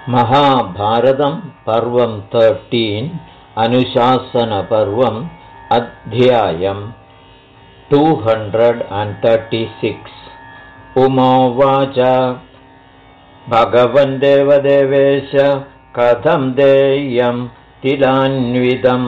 महाभारतं पर्वं 13 अनुशासनपर्वम् अध्यायं 236 उमोवाच भगवन् देवदेवेश कथं देयं तिलान्वितं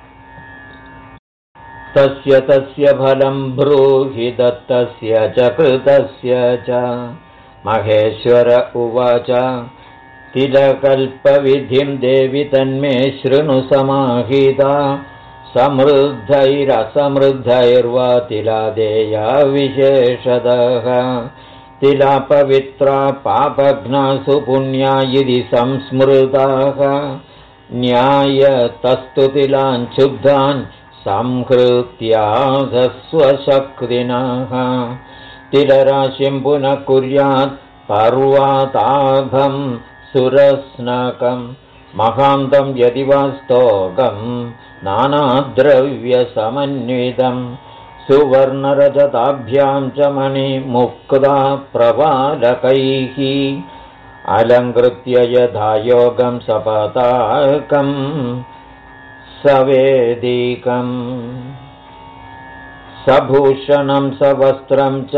तस्य फलं ब्रूहि दत्तस्य च कृतस्य च। महेश्वर उवाच तिलकल्पविधिं देवि तन्मे शृणु समाहिता समृद्धैरसमृद्धैर्वा तिलादेया विशेषतः तिलापवित्रा पापघ्नासु पुण्या यदि संस्मृताः न्यायतस्तु तिलान् शुद्धान् संहृत्याधस्वशक्तिनः तिलराशिं पुनः कुर्यात् पर्वताभं सुरस्नकं महान्तं यदि वा स्तोकं नानाद्रव्यसमन्वितं सुवर्णरजताभ्यां च मणिमुक्ता प्रवालकैः अलङ्कृत्य यथा योगं सपताकं सवेदिकम् सभूषणं सवस्त्रं च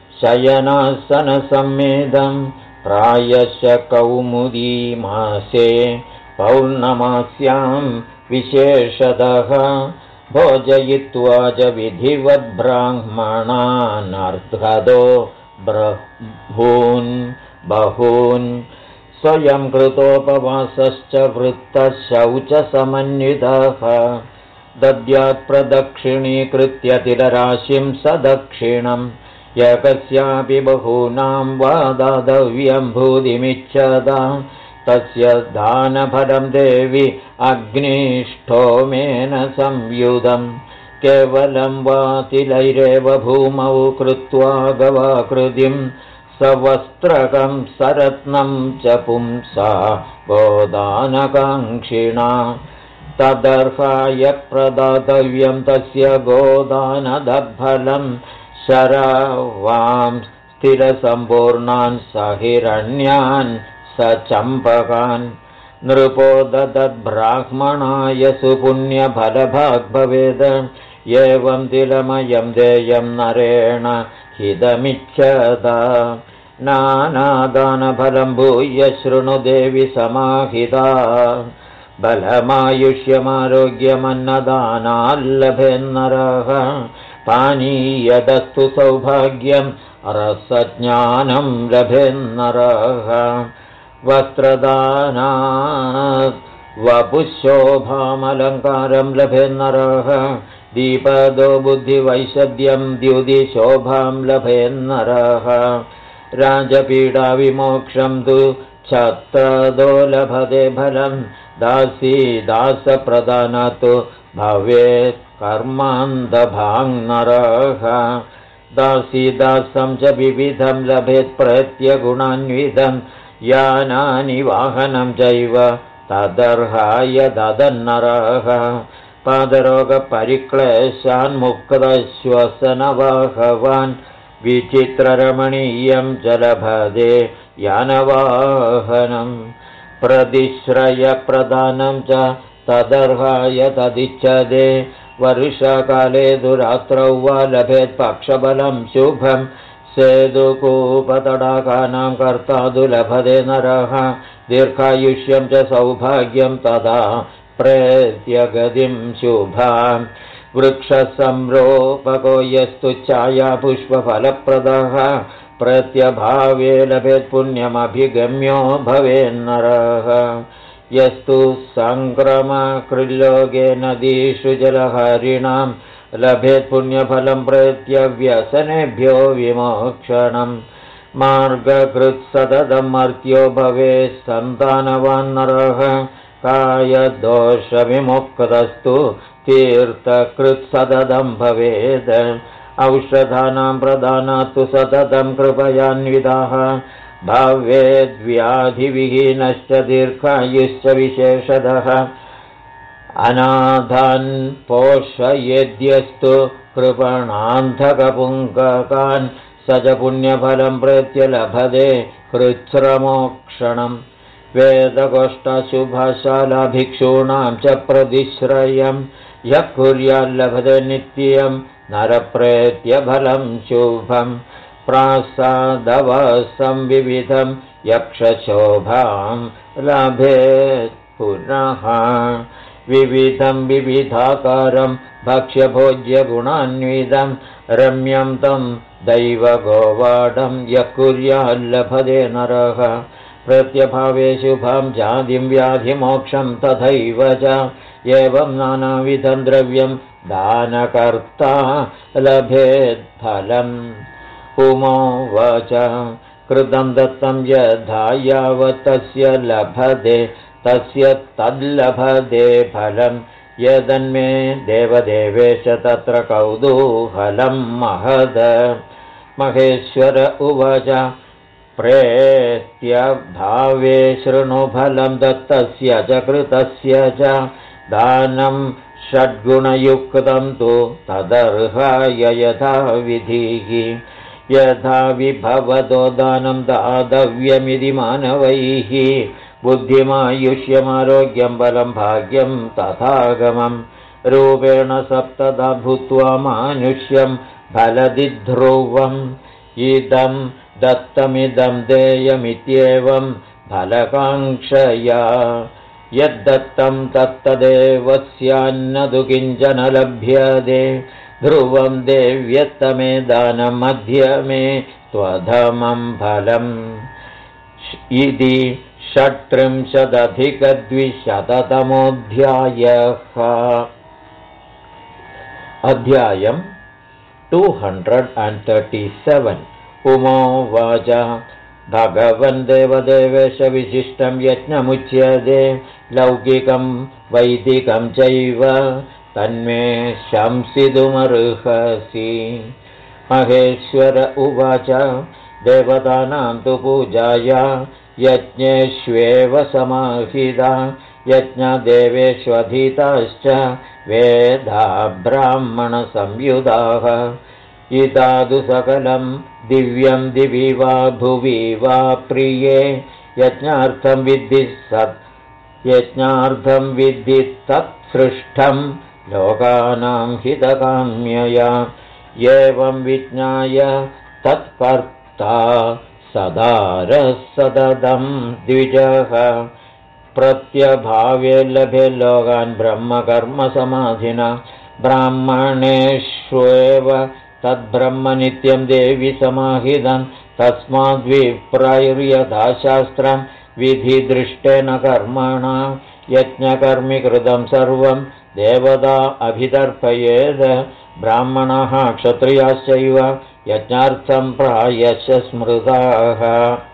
शयनासनसंमेदं प्रायश कौमुदी मासे पौर्णमास्यां विशेषतः भोजयित्वा च विधिवद्ब्राह्मणानर्धदो बहून् स्वयं कृतोपवासश्च वृत्तशौचसमन्वितः दद्यात् प्रदक्षिणीकृत्य तिलराशिं सदक्षिणम् एकस्यापि बहूनां वा दातव्यं भूतिमिच्छदा तस्य दानफलं देवि अग्निष्ठोमेन संयुधं केवलं वा तिलैरेव भूमौ कृत्वा गवाकृतिं सवस्त्रकं सरत्नं च पुंसा गोदानकाङ्क्षिणा तदर्हाय प्रदातव्यं तस्य गोदानदफलं शरावां स्थिरसम्पूर्णान् सहिरण्यान् सचम्पकान् नृपो ददद्ब्राह्मणाय सुपुण्यफलभाग् भवेद एवं तिलमयं देयं नरेण हितमिच्छदा नानादानफलं भूय शृणु देवि समाहिता बलमायुष्यमारोग्यमन्नदानाल्लभेन्नरः पानीयदस्तु सौभाग्यं रसज्ञानं लभेन्नरः वस्त्रदानात् वपुशोभामलङ्कारं लभेन्नरः दीपदो बुद्धिवैषद्यं द्युतिशोभां लभेन्नरः राजपीडाविमोक्षं तु छत्रदो लभते फलं दासी दासप्रदानतो भवेत् कर्मान्धभाङ्नरः दासी दासं च विविधं लभेत् प्रत्यगुणान्वितं यानानि वाहनं चैव तदर्हाय ददन्नरः पादरोगपरिक्लेशान्मुक्तश्वसनवाहवान् विचित्ररमणीयं च लभते यानवाहनं प्रतिश्रयप्रदानं च तदर्हाय तदिच्छदे वर्षाकाले दुरात्रौ वा लभेत् पक्षबलं शुभं सेतुकूपतडाकानां कर्ता दुलभते नरः दीर्घायुष्यं च सौभाग्यं तदा प्रेत्यगतिं शुभां वृक्षसंरोपको यस्तु छायापुष्पफलप्रदः प्रत्यभावे लभेत् पुण्यमभिगम्यो भवेन्नरः यस्तु सङ्क्रमकृल्लोके नदीषु जलहरिणां लभेत् पुण्यफलं प्रत्यव्यसनेभ्यो विमोक्षणं मार्गकृत्सततं मर्त्यो भवेत् सन्तानवान्नरः कायदोषविमुक्तस्तु तीर्थकृत्सततं भवेत् औषधानां प्रदानात्तु सततं कृपयान्वितः भवेद्व्याधिविहीनश्च दीर्घायुश्च विशेषतः अनाथान् पोषयेद्यस्तु कृपणान्धकपुङ्गकान् स च पुण्यफलं प्रेत्य लभते कृच्छ्रमोक्षणम् वेदगोष्ठशुभशाला भिक्षूणां च प्रतिश्रयं यः कुर्याल्लभते नित्यं नरप्रेत्यफलं शुभं प्रासादवसं विविधं यक्षशोभां लभेत् पुनः विविधं विविधाकारं भक्ष्यभोज्यगुणान्वितं रम्यं तं दैवगोवाडं यः कुर्याल्लभते नरः प्रत्यभावे शुभं जातिं व्याधिमोक्षं तथैव च एवं नानाविधं द्रव्यं दानकर्ता लभेत्फलम् उमोवाच कृतं दत्तं यथा यावत् तस्य लभते तस्य तल्लभते फलं यदन्मे देवदेवेश तत्र कौतूहलं महद महेश्वर उवाच प्रेत्यभावे शृणु फलं दत्तस्य च कृतस्य च दानं षड्गुणयुक्तं तु तदर्हाय यथा विधिः यथा विभवतो दानं दातव्यमिति मानवैः बुद्धिमायुष्यमारोग्यं बलं भाग्यं तथागमं रूपेण सप्तधा भूत्वा मानुष्यं फलति ध्रुवम् इदं दत्तमिदं देयमित्येवं फलकाङ्क्षया यद्दत्तं तत्तदेव स्यान्न तु किञ्चन लभ्यते ध्रुवं देव्यत्तमे दानं मध्यमे त्वधमं फलम् इति 36-अधिक-200तमोऽध्यायः अध्यायं 237 उमोवाच भगवन् देवदेवेश विशिष्टं यज्ञमुच्यते लौकिकं वैदिकं चैव तन्मे शंसितुमर्हसि महेश्वर उवाच देवतानां तु पूजाया यज्ञेष्वेव समाहिता यज्ञदेवेष्वधीताश्च वेदा ब्राह्मणसंयुताः इतादु सकलं दिव्यं दिवि वा भुवि वा प्रिये यज्ञार्थं विद्धि तत्सृष्टं लोकानां हितकाम्यया एवं विज्ञाय तत्कर्ता सदारः सततं द्विजः प्रत्यभावे लभे लोकान् ब्रह्मकर्मसमाधिना ब्राह्मणेष्वेव तद्ब्रह्म नित्यं देवि समाहितं तस्माद्विप्रैर्यथा शास्त्रं विधिदृष्टेन कर्मणा यज्ञकर्मिकृतं सर्वं देवता अभितर्पयेत् ब्राह्मणाः क्षत्रियाश्चैव यज्ञार्थं प्रायश्च स्मृताः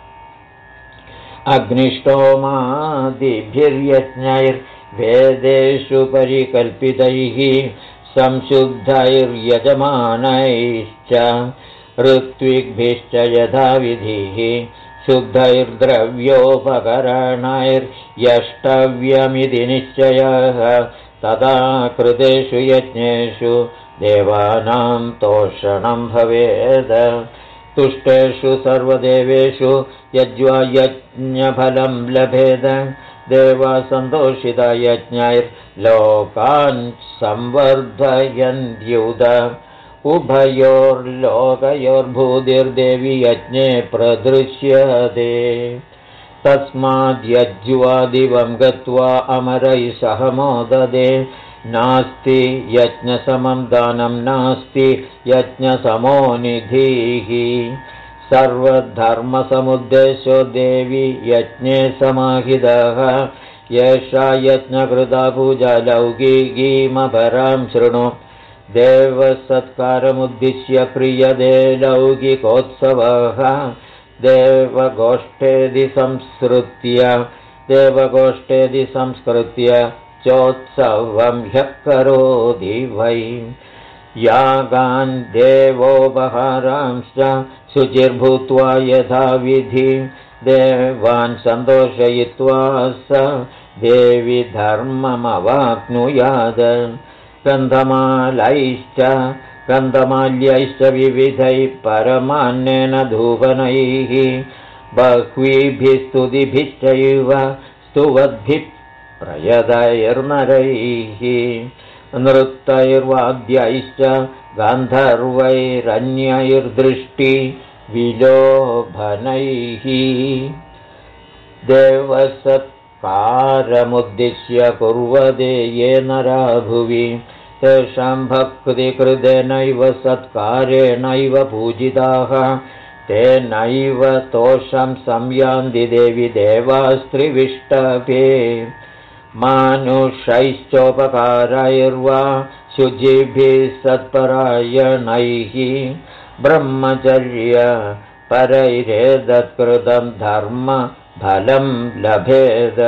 अग्निष्टोमादिभिर्यज्ञैर्वेदेषु परिकल्पितैः संशुद्धैर्यजमानैश्च ऋत्विग्भिश्च यथाविधिः शुद्धैर्द्रव्योपकरणैर्यष्टव्यमिति निश्चयः तदा कृतेषु यज्ञेषु देवानां तोषणं भवेत् तुष्टेषु सर्वदेवेषु यज्वा यज्ञफलं लभेद देवा सन्तोषिता यज्ञैर्लोकान् संवर्धयन्त्युत उभयोर्लोकयोर्भूतिर्देवी यज्ञे प्रदृश्यते तस्माद्यज्वा दिवं गत्वा अमरैः सह मोदते नास्ति यज्ञसमं दानं नास्ति यज्ञसमो निधिः सर्वधर्मसमुद्देशो देवी यज्ञे समाहितः येषा यज्ञकृता पूजा लौकिकीमपरां शृणु देवसत्कारमुद्दिश्य क्रियते लौकिकोत्सवः देवगोष्ठेदि संस्कृत्य चोत्सवं ह्यः करोति वै यागान् देवोपहारांश्च शुचिर्भूत्वा यथाविधि देवान् सन्तोषयित्वा स देवी धर्ममवाप्नुयात् गन्धमाल्यैश्च विविधैः परमान्नेन धूपनैः बह्वीभिः स्तुतिभिश्चैव स्तुवद्भिः प्रयदैर्नरैः नृत्यैर्वाद्यैश्च गान्धर्वैरन्यैर्दृष्टिविलोभनैः देवसत्कारमुद्दिश्य कुर्वते ये नरा भुवि तेषां भक्तिकृतेनैव सत्कारेणैव पूजिताः तेनैव तोषं संयान्ति देवि देवास्त्रिविष्टपे मानुषैश्चोपकारैर्वा शुचिभिः सत्परायणैः ब्रह्मचर्यपरैरेतत्कृतं धर्म फलं लभेद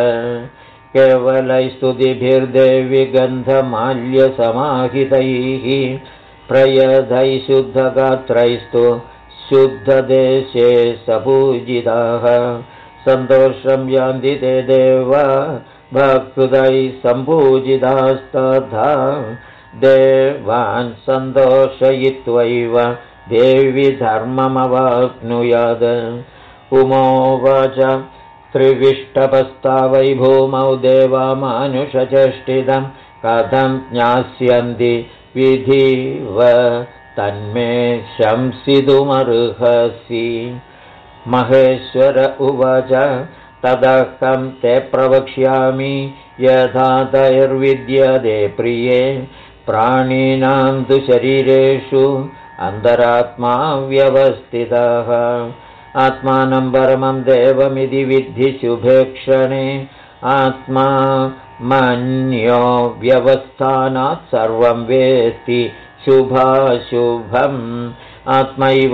केवलैस्तुतिभिर्देवि गन्धमाल्यसमाहितैः प्रयदैः शुद्धगात्रैस्तु शुद्धदेशे सपूजिताः सन्तोषं यान्ति ते देवा भक्तैः सम्पूजितास्तथा देवान् सन्तोषयित्वैव देवी धर्ममवाप्नुयात् उमोवाच त्रिविष्टपस्तावै भूमौ देवा मानुषचेष्टितं कथं ज्ञास्यन्ति विधिव तन्मे शंसितुमर्हसि महेश्वर उवाच तदहं ते प्रवक्ष्यामि यथा तैर्विद्यते प्रिये प्राणिनां तु शरीरेषु अन्तरात्मा व्यवस्थितः आत्मानं परमं देवमिति विद्धि शुभेक्षणे आत्मा मन्यो व्यवस्थानात् सर्वं वेत्ति शुभाशुभम् आत्मैव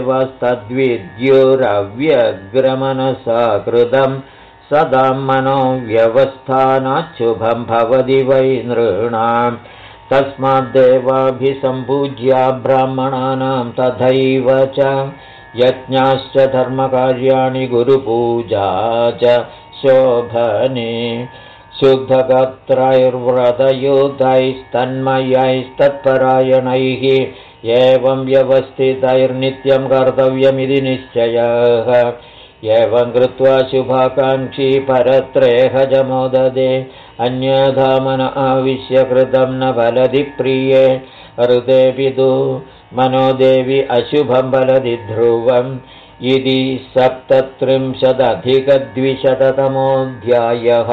देवस्तद्विद्युरव्यग्रमनसा कृतं सदा मनो व्यवस्थानात् शुभं भवति वै नृणां तस्माद्देवाभिसम्पूज्या ब्राह्मणानां तथैव च यज्ञाश्च धर्मकार्याणि गुरुपूजा च शोभने शुद्धकर्त्रैर्व्रतयुतैस्तन्मयैस्तत्परायणैः एवं व्यवस्थितैर्नित्यं कर्तव्यमिति निश्चयः एवं कृत्वा शुभाकाङ्क्षी परत्रेह मोदते अन्यथा मन आविश्य कृतं न फलति प्रिये हृदेऽपि तु मनोदेवी अशुभं फलति ध्रुवम् इति 37-अधिक-200तमोऽध्यायः।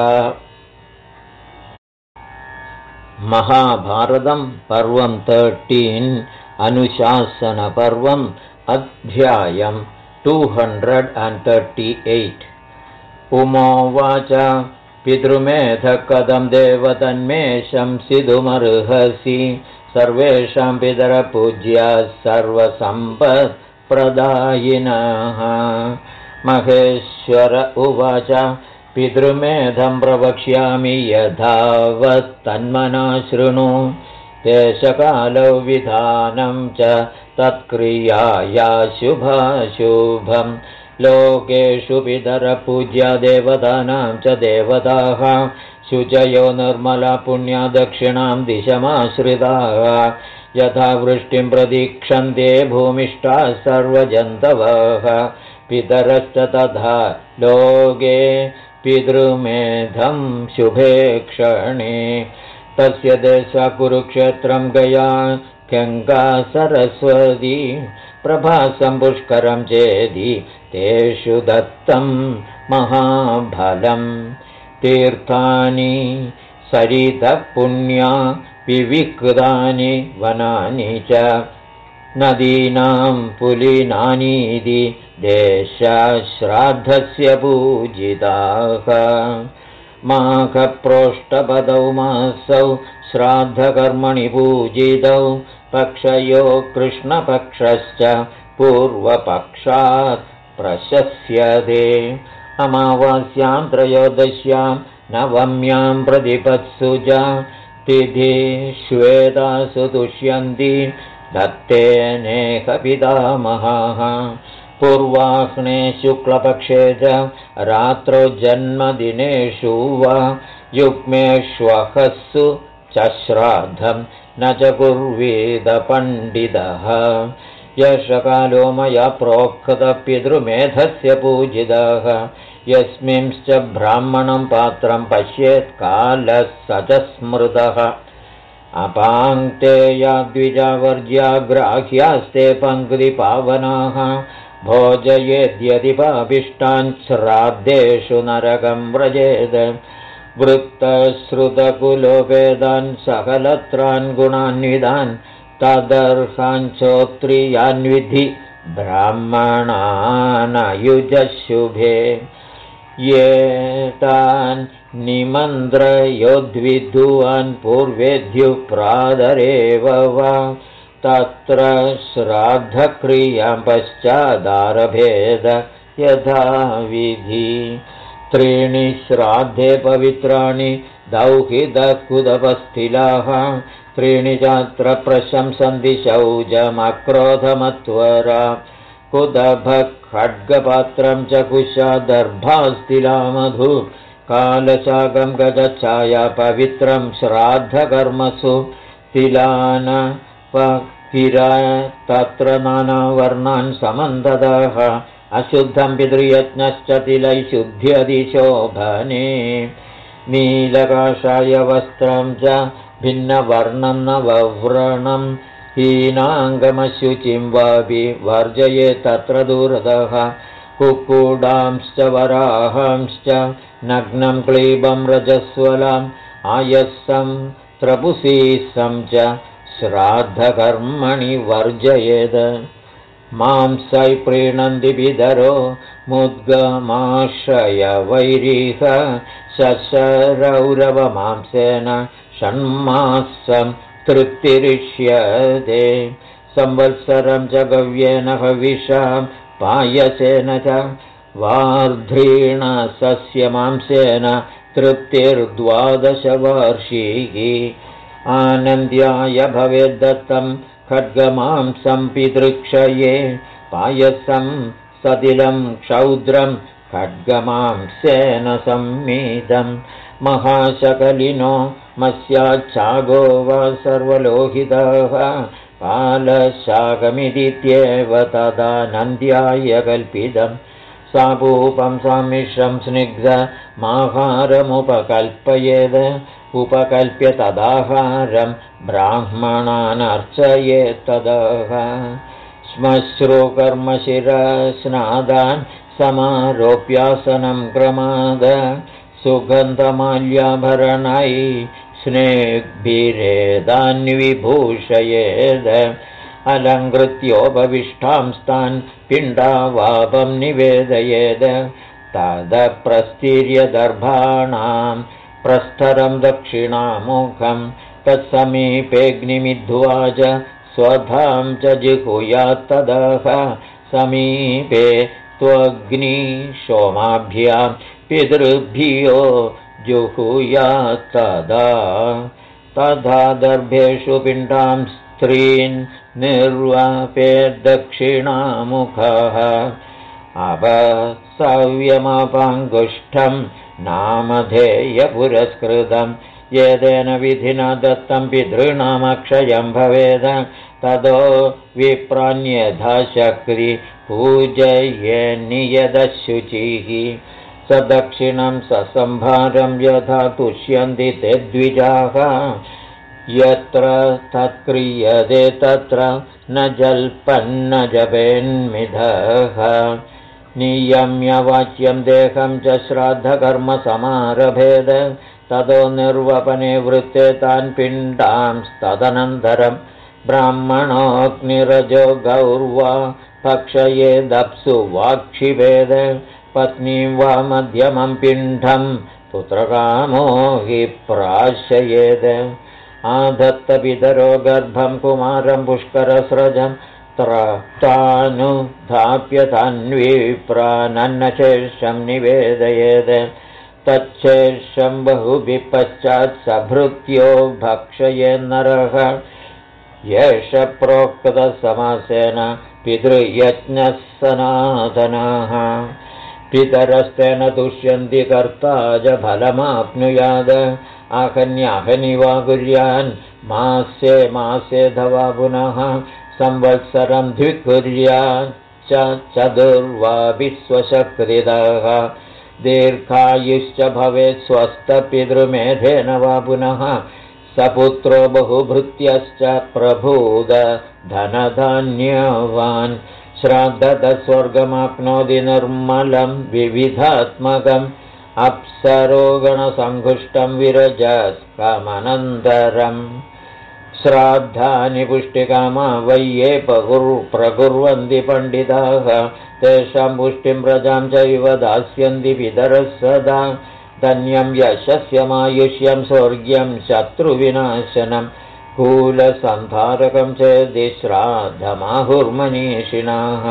महाभारतं पर्वं 13 अनुशासनपर्वम् अध्यायं 238। उमोवाच पितृमेधः कथं देवतन्मे शंसितुमर्हसि सर्वेषां पितरपूज्याः सर्वसम्पत्प्रदायिनः। महेश्वर उवाच पितृमेधं प्रवक्ष्यामि यथावत्तन्मना शृणु देशकालौ विधानं च तत्क्रियाया शुभाशुभं लोकेषु पितरपूज्या देवतानां च देवताः शुचयो निर्मला पुण्या दक्षिणां दिशमाश्रिताः यथा वृष्टिं प्रतीक्षन्ते भूमिष्ठाः सर्वजन्तवः पितरश्च तथा लोके पितृमेधं शुभे क्षणे तस्य देशा कुरुक्षेत्रं गया गङ्गा सरस्वती प्रभासं पुष्करं चेदि तेषु दत्तं महाफलम् तीर्थानि सरितः पुण्या विविक्तानि वनानि च नदीनां पुलिनानीति देशश्राद्धस्य पूजिताः माघप्रोष्ठपदौ मासौ श्राद्धकर्मणि पूजितौ पक्षयो कृष्णपक्षश्च पूर्वपक्षात् प्रशस्यते अमावास्यां त्रयोदश्यां नवम्यां प्रतिपत्सु च तिथि श्वेतासु तुष्यन्ति दत्तेनेह पितामहः पूर्वाह्ने शुक्लपक्षे च रात्रौ जन्मदिनेषु वा युग्मेष्वहस्सु च श्राद्धं न च कुर्वेद पण्डितः यश कालो मया प्रोक्तपितृमेधस्य पूजितः यस्मिंश्च ब्राह्मणं पात्रं पश्येत् कालः स च स्मृतः अपाङ्क्ते या द्विजावर्ज्याग्राह्यास्ते पङ्क्तिपावनाः भोजयेद्यदिपाभिष्टान् श्राद्धेषु नरकं व्रजेत् वृत्तश्रुतकुलोपेदान् सकलत्रान् गुणान्विदान् तदर्हाञ्चोत्रियान्विधि ब्राह्मणानयुजशुभे ये तान् निमन्त्रयोद्विद्वान् पूर्वेद्युः प्रादरेव वा तत्र श्राद्धक्रियां पश्चादारभेद यथाविधि त्रीणि श्राद्धे पवित्राणि दौहितकुदपस्थिलाः त्रीणि चात्र प्रशंसन्ति शौचमक्रोधमत्वरा कुदभखड्गपात्रं च कुशादर्भास्तिलामधु कालशाकं गजच्छाया पवित्रं श्राद्धकर्मसु तिलानपकिरा तत्र नानावर्णान् समन्ददः अशुद्धं पितृयज्ञश्च तिलैशुद्ध्यदिशोभने नीलकाषायवस्त्रं च भिन्नवर्णं नवव्रणं हीनाङ्गमशुचिं वापि वर्जये तत्र दूरतः कुक्कुडांश्च वराहांश्च नग्नं क्लीबं रजस्वलाम् आयस्सं त्रपुसीसं च श्राद्धकर्मणि वर्जयेत् मांसै प्रीणन्ति पितरो मुद्गमाश्रयवैरिह शशरौरवमांसेन षण्मासं तृप्तिरिष्यते संवत्सरं च गव्येन हविषां पायसेन च वार्ध्रीण सस्यमांसेन तृप्तिर्द्वादशवार्षिकी आनन्द्याय भवेद्दत्तं खड्गमांसं पितृक्षये पायसं सतिलं क्षौद्रं खड्गमांसेन संमीतं महाशकलिनो मस्याच्छागो वा सर्वलोहितः कालशाकमितीत्येव तदानन्द्याय कल्पितं सापूपं सामिश्रं स्निग्धमाहारमुपकल्पयेद् उपकल्प्य तदाहारं ब्राह्मणानर्चयेत्तदः श्मश्रुकर्मशिरस्नादान् समारोप्यासनं क्रमाद सुगन्धमाल्याभरणै स्नेग्भिरेदान्विभूषयेद् अलङ्कृत्योपविष्टांस्तान् पिण्डावापं निवेदयेद् तदप्रस्तीर्य दर्भाणां प्रस्थरं दक्षिणामुखं तत्समीपेऽग्निमिद्ध्वा च स्वधां च जिहुयात्तदः समीपे त्वग्निशोमाभ्यां पितृभ्यो जुहुयात्तदा तथा दर्भेषु पिण्डां स्त्रीन् निर्वापेद्दक्षिणामुखः अपसव्यमपाङ्गुष्ठं नामधेयपुरस्कृतं येदेन विधिना दत्तं पितॄणामक्षयं भवेद ततो विप्राण्यथा शक्ति पूजयेन्नियदशुचिः स दक्षिणं ससंभारं यथा तुष्यन्ति ते द्विजाः यत्र तत्क्रियते तत्र न जल्पन्न जपेन्मिधः नियम्य वाच्यं देहं च श्राद्धकर्मसमारभेद ततो निर्वपने वृत्ते तान् पिण्डांस्तदनन्तरं ब्राह्मणोऽग्निरजो गौर्वा भक्षयेदप्सु वाक्षिपेद पत्नीं वा मध्यमं पिण्डं पुत्रकामो हि प्राशयेद आधत्तपितरो गर्भं कुमारं पुष्करस्रजं त्रानुधाप्य तन्विप्रानन्नशेषं निवेदयेद तच्छेषं बहुभिः पश्चात् सभृत्यो भक्षयेन्नरः येष प्रोक्तसमासेन पितृयज्ञः सनातनः पितरस्तेन तुष्यन्ति कर्ता च फलमाप्नुयाद आहन्याहनि वा कुर्यान् मासे मासेऽथवा पुनः संवत्सरं द्विकुर्याच्च चतुर्वा विश्वशक्तिदः दीर्घायुश्च भवेत् स्वस्थपितृमेधेन वा पुनः सपुत्रो बहुभृत्यश्च प्रभूद धनधान्यवान् श्राद्धतः स्वर्गमाप्नोति निर्मलं विविधात्मकम् अप्सरोगणसङ्घुष्टं विरजस्कमनन्तरम् श्राद्धानि पुष्टिकामा वै ये प्रकुर्वन्ति पण्डिताः तेषां पुष्टिं प्रजां चैव दास्यन्ति पितरः सदा धन्यं यशस्यमायुष्यं स्वर्ग्यं शत्रुविनाशनं कूलसन्धारकं चेदि श्राद्धमाहुर्मनीषिणाः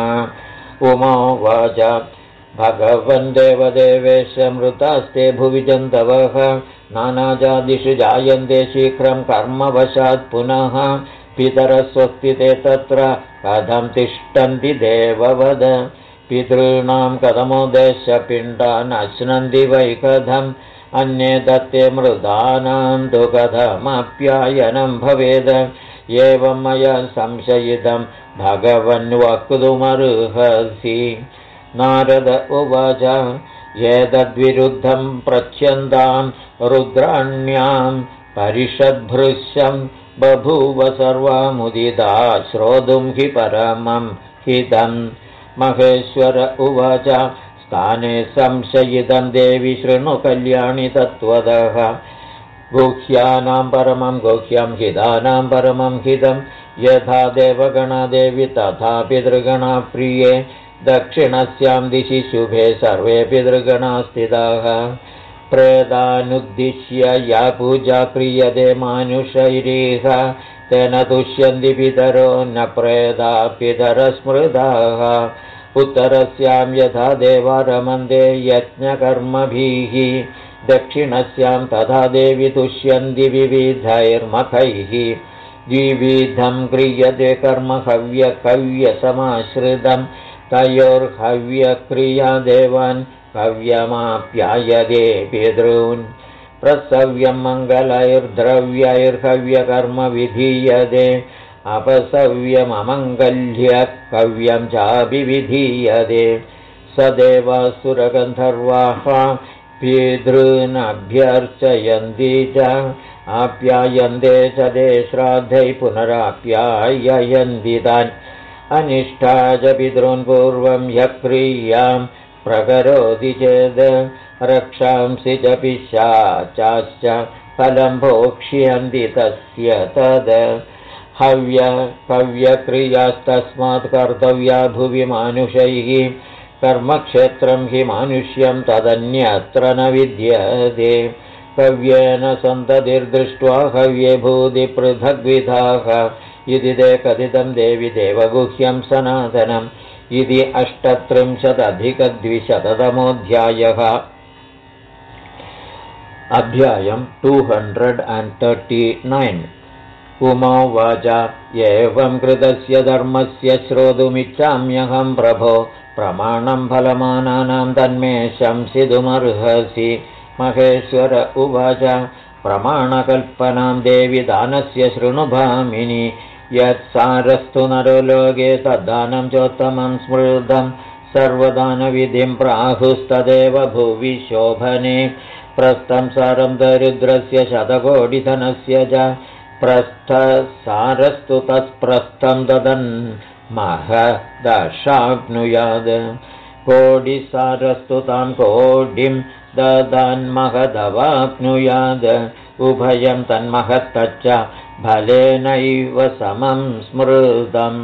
उमावाच भगवन् देवदेवेश मृतास्ते भुवि जन्तवः नानाजादिषु जायन्ते शीघ्रं कर्मवशात् पुनः पितरः स्वस्तिते तत्र कथं तिष्ठन्ति देववद पितॄणां कथमुद्देश्य पिण्डान् अश्नन्ति वै कथम् अन्ये दत्ते मृदानां तु कथमप्यायनं भवेद एवं मया संशयितं भगवन् वक्तुमर्हसि नारद उवाच एतद्विरुद्धं प्रच्छन्तां रुद्राण्यां परिषद्भृशं बभूव सर्वामुदिता श्रोतुं हि परमं हितं महेश्वर उवाच स्थाने संशयितं देवि शृणु कल्याणि तत्त्वतः गुह्यानां परमं गुह्यं हितानां परमं हितं यथा देवगणा देवी तथा पितृगणा प्रिये दक्षिणस्यां दिशि शुभे सर्वे पितृगणा स्थिताः प्रेतानुद्दिश्य या पूजा क्रियते मानुषैरीह तेन तुष्यन्ति पितरो न प्रेता पितरस्मृताः उत्तरस्यां यथा देवा रमन्ते यज्ञकर्मभिः दक्षिणस्यां तथा देवी तुष्यन्ति विविधैर्मखैः द्विविधं क्रियते कर्म हव्यकव्यसमाश्रितं तयोर्हव्यक्रिया देवान् हव्यमाप्यायते पितॄन् प्रसव्यं मङ्गलैर्द्रव्यैर्हव्यकर्म विधीयते अपसव्यममङ्गल्य कव्यं चाभिविधीयते स देवासुरगन्धर्वाः पितॄनभ्यर्चयन्ति च आप्यायन्ते च ते श्राद्धै पुनराप्याययन्ति तान् अनिष्ठा च पितॄन् पूर्वं ह्यक्रियां प्रकरोति चेद् रक्षांसि च पिशाचाश्च फलं भोक्ष्यन्ति तस्य तद् हव्यकव्यक्रियास्तस्मात् कर्तव्या भुवि मानुषैः कर्मक्षेत्रं हि मानुष्यं तदन्यत्र न विद्यते कव्येन सन्ततिर्दृष्ट्वा हव्ये भूति पृथग्विधाः इति ते कथितं देवि देवगुह्यं सनातनम् इति 38+200तमोऽध्यायः अध्यायं 239 उमावाच एवं कृतस्य धर्मस्य श्रोतुमिच्छाम्यहं प्रभो प्रमाणं फलमानानां तन्मे शंसितुमर्हसि महेश्वर उवाच प्रमाणकल्पनां देवि दानस्य शृणुभामिनि यत्सारस्तु नरो लोके तद्दानं चोत्तमं स्मृतं सर्वदानविधिं प्राहुस्तदेव भुवि शोभने प्रस्थं सारं दरिद्रस्य शतकोटिधनस्य च प्रस्थसारस्तु तत्प्रस्थं ददन् महदशाप्नुयात् कोटिसारस्तु तां कोटिं ददन्महदवाप्नुयात् उभयं तन्महत्तच्च फलेनैव समं स्मृतम्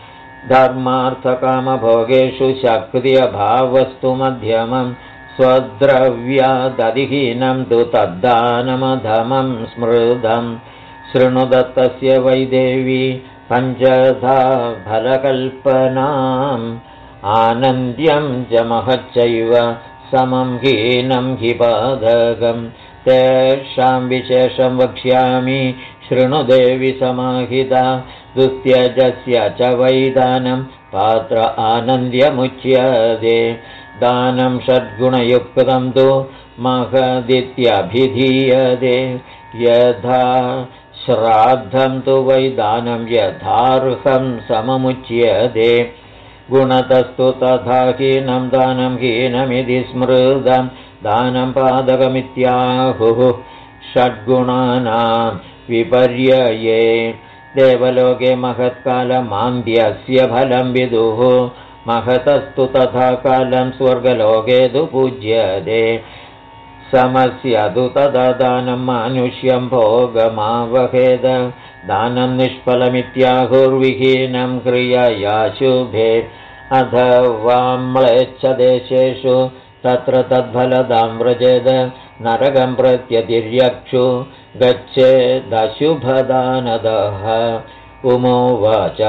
धर्मार्थकामभोगेषु शक्त्यभावस्तु मध्यमं स्वद्रव्यादधिहीनं तु तद्दानमधमं स्मृतम् शृणु दत्तस्य वै देवी पञ्चधा फलकल्पनाम् आनन्द्यं च महच्चैव समं हीनं हि पादकम् तेषां विशेषं वक्ष्यामि शृणु देवि समाहिता दुस्त्यजस्य च वै दानं पात्र आनन्द्यमुच्यते दानं षड्गुणयुक्तं तु महदित्यभिधीयते यथा श्राद्धं तु वै दानं यथार्हं सममुच्यते गुणतस्तु तथा हीनं दानं हीनमिति स्मृतं दानं पादकमित्याहुः षड्गुणानां विपर्यये देवलोके महत्कालमान्द्यस्य फलं विदुः महतस्तु तथा कालं स्वर्गलोके तु पूज्यते समस्यतु तदा दानं मानुष्यं भोगमावहेद दानं निष्फलमित्याहुर्विहीनं क्रियया शुभे अथवा म्लेच्छदेशेषु तत्र तद्फलदां व्रजेद नरकं प्रत्यतिर्यक्षु गच्छेदशुभदानदः उमोवाच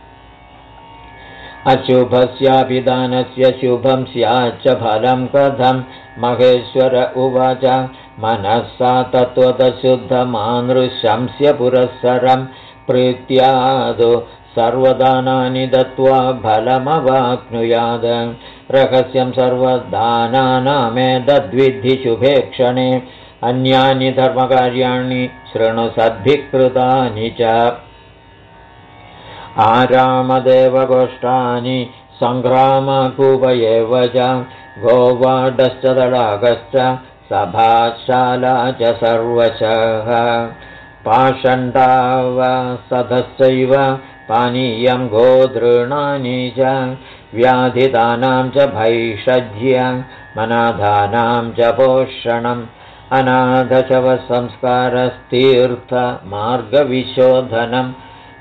अशुभस्यापि दानस्य शुभं स्याच्च फलं कथं महेश्वर उवाच मनसा तत्त्वतशुद्धमानृशंस्य पुरःसरं प्रीत्यादु सर्वदानानि दत्त्वा फलमवाप्नुयाद रहस्यं सर्वदानानामेतद्विद्धि शुभे क्षणे अन्यानि धर्मकार्याणि शृणु सद्भिकृतानि च आरामदेवगोष्ठानि सङ्ग्रामकूप एव च गोवाडश्च तडागश्च सभाशाला च सर्वशः पाषण्डावसधश्चैव पानीयं गोदृणानि च व्याधिदानां च भैषज्य मनाधानां च पोषणम् अनाथशवसंस्कारस्तीर्थमार्गविशोधनं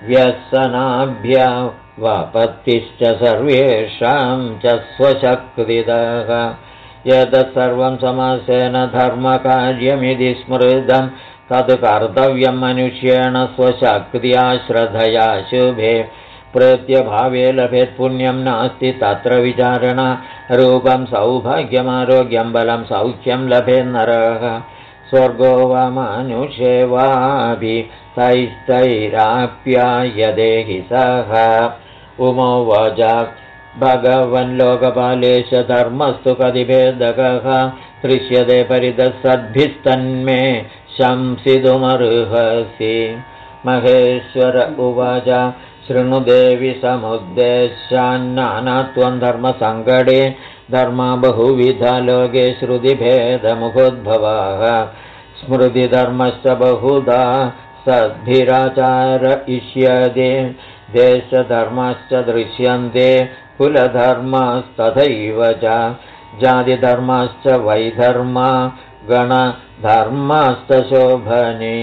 व्यसनाभ्यवपत्तिश्च सर्वेषां च स्वशक्तिदः यतः सर्वं समासेन धर्मकार्यमिति स्मृतं तत् कर्तव्यं मनुष्येण स्वशक्त्या श्रद्धया शुभे प्रत्यभावे लभेत् पुण्यं नास्ति तत्र विचारणा रूपं सौभाग्यमारोग्यं बलं सौख्यं लभेत् नरः स्वर्गो वा मनुष्ये वापि तैस्तैराप्यायते हि सः उमोवाच भगवन् लोकपालेश धर्मस्तु कतिभेदकः दृश्यते परितः सद्भिस्तन्मे शंसितुमर्हसि महेश्वर उवाच शृणुदेवि समुद्देशान्नानात्वं धर्मसङ्कटे धर्मा बहुविधा लोके श्रुतिभेदमुखोद्भवाः स्मृतिधर्मश्च बहुधा सद्भिराचारयिष्यते देशधर्माश्च दृश्यन्ते कुलधर्मास्तथैव च जातिधर्माश्च वैधर्मा गणधर्माश्च शोभने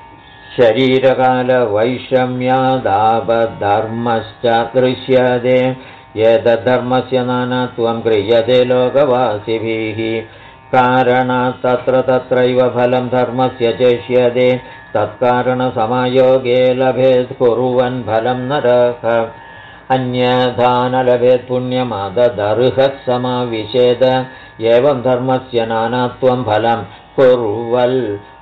शरीरकालवैषम्यादापधर्मश्च दृश्यते एतद्धर्मस्य नानात्वं क्रियते लोकवासिभिः कारणात् तत्र तत्रैव फलं धर्मस्य चेष्यते तत्कारणसमयोगे लभेत् कुर्वन् फलं नरः अन्यथा न लभेत् पुण्यमाददर्हः समाविशेद एवं धर्मस्य नानात्वं फलं कुर्वन्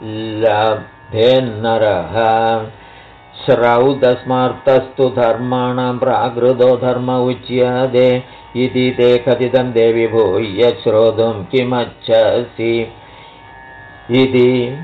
लभेन्नरः श्रौतस्मार्तस्तु धर्माणां प्राकृतो धर्म उच्यते इति ते कथितं देवि भूय श्रोतुं किमच्छसि इति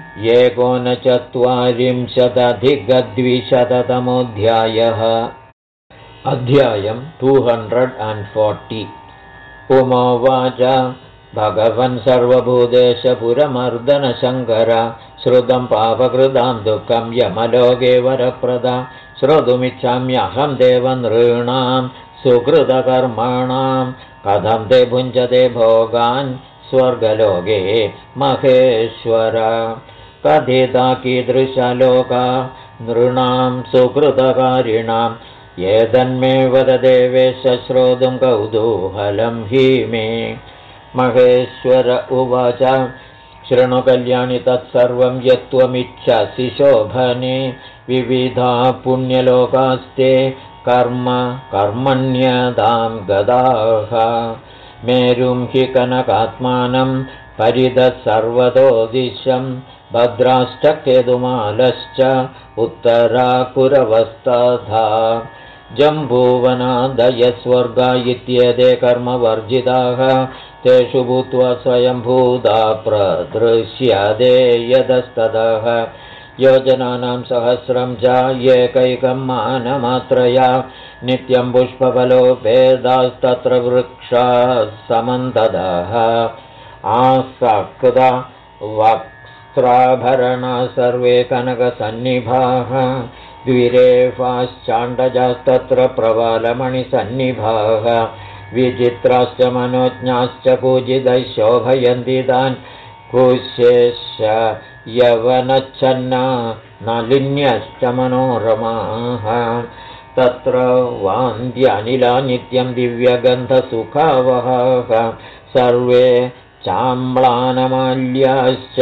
1940-अधिकद्विशततमोऽध्यायः अध्यायं 240 उमोवाच भगवन् सर्वभूतेश पुरमर्दनशङ्कर श्रुतं पापकृतां दुःखं यमलोके वरप्रदा श्रोतुमिच्छाम्यहं देवनृणां सुकृतकर्मणां कथं ते भुञ्जते भोगान् स्वर्गलोके महेश्वर कथिता कीदृशलोका नृणां सुकृतकारिणां एतन्मे वद देवेश श्रोतुं कौतूहलं हि मे महेश्वर उवाच शृणु कल्याणि तत्सर्वं यत्त्वमिच्छसि शोभने विविधा पुण्यलोकास्ते कर्म कर्मण्यदां गदाः मेरुं हि कनकात्मानं परितः सर्वतो दिशं भद्राष्टकेतुमालश्च उत्तराकुरवस्तथा जम्बूवनादयस्वर्गा इत्येते कर्मवर्जिताः तेषु भूत्वा स्वयंभूता प्रदृश्यते यतस्ततः योजनानां सहस्रं च एकैकं मानमात्रया नित्यं पुष्पफलोपेदास्तत्र वृक्षाः समन्ततः आसक्ता वक्त्राभरणा सर्वे कनकसन्निभाः द्विरेफाश्चाण्डजास्तत्र प्रवालमणिसन्निभाः विचित्राश्च मनोज्ञाश्च पूजितैः शोभयन्ति तान् कुशेश्च यवनच्छन्ना नलिन्यश्च मनोरमाः तत्र वान्द्यानिला नित्यं दिव्यगन्धसुखावहाः सर्वे चाम्लानमाल्याश्च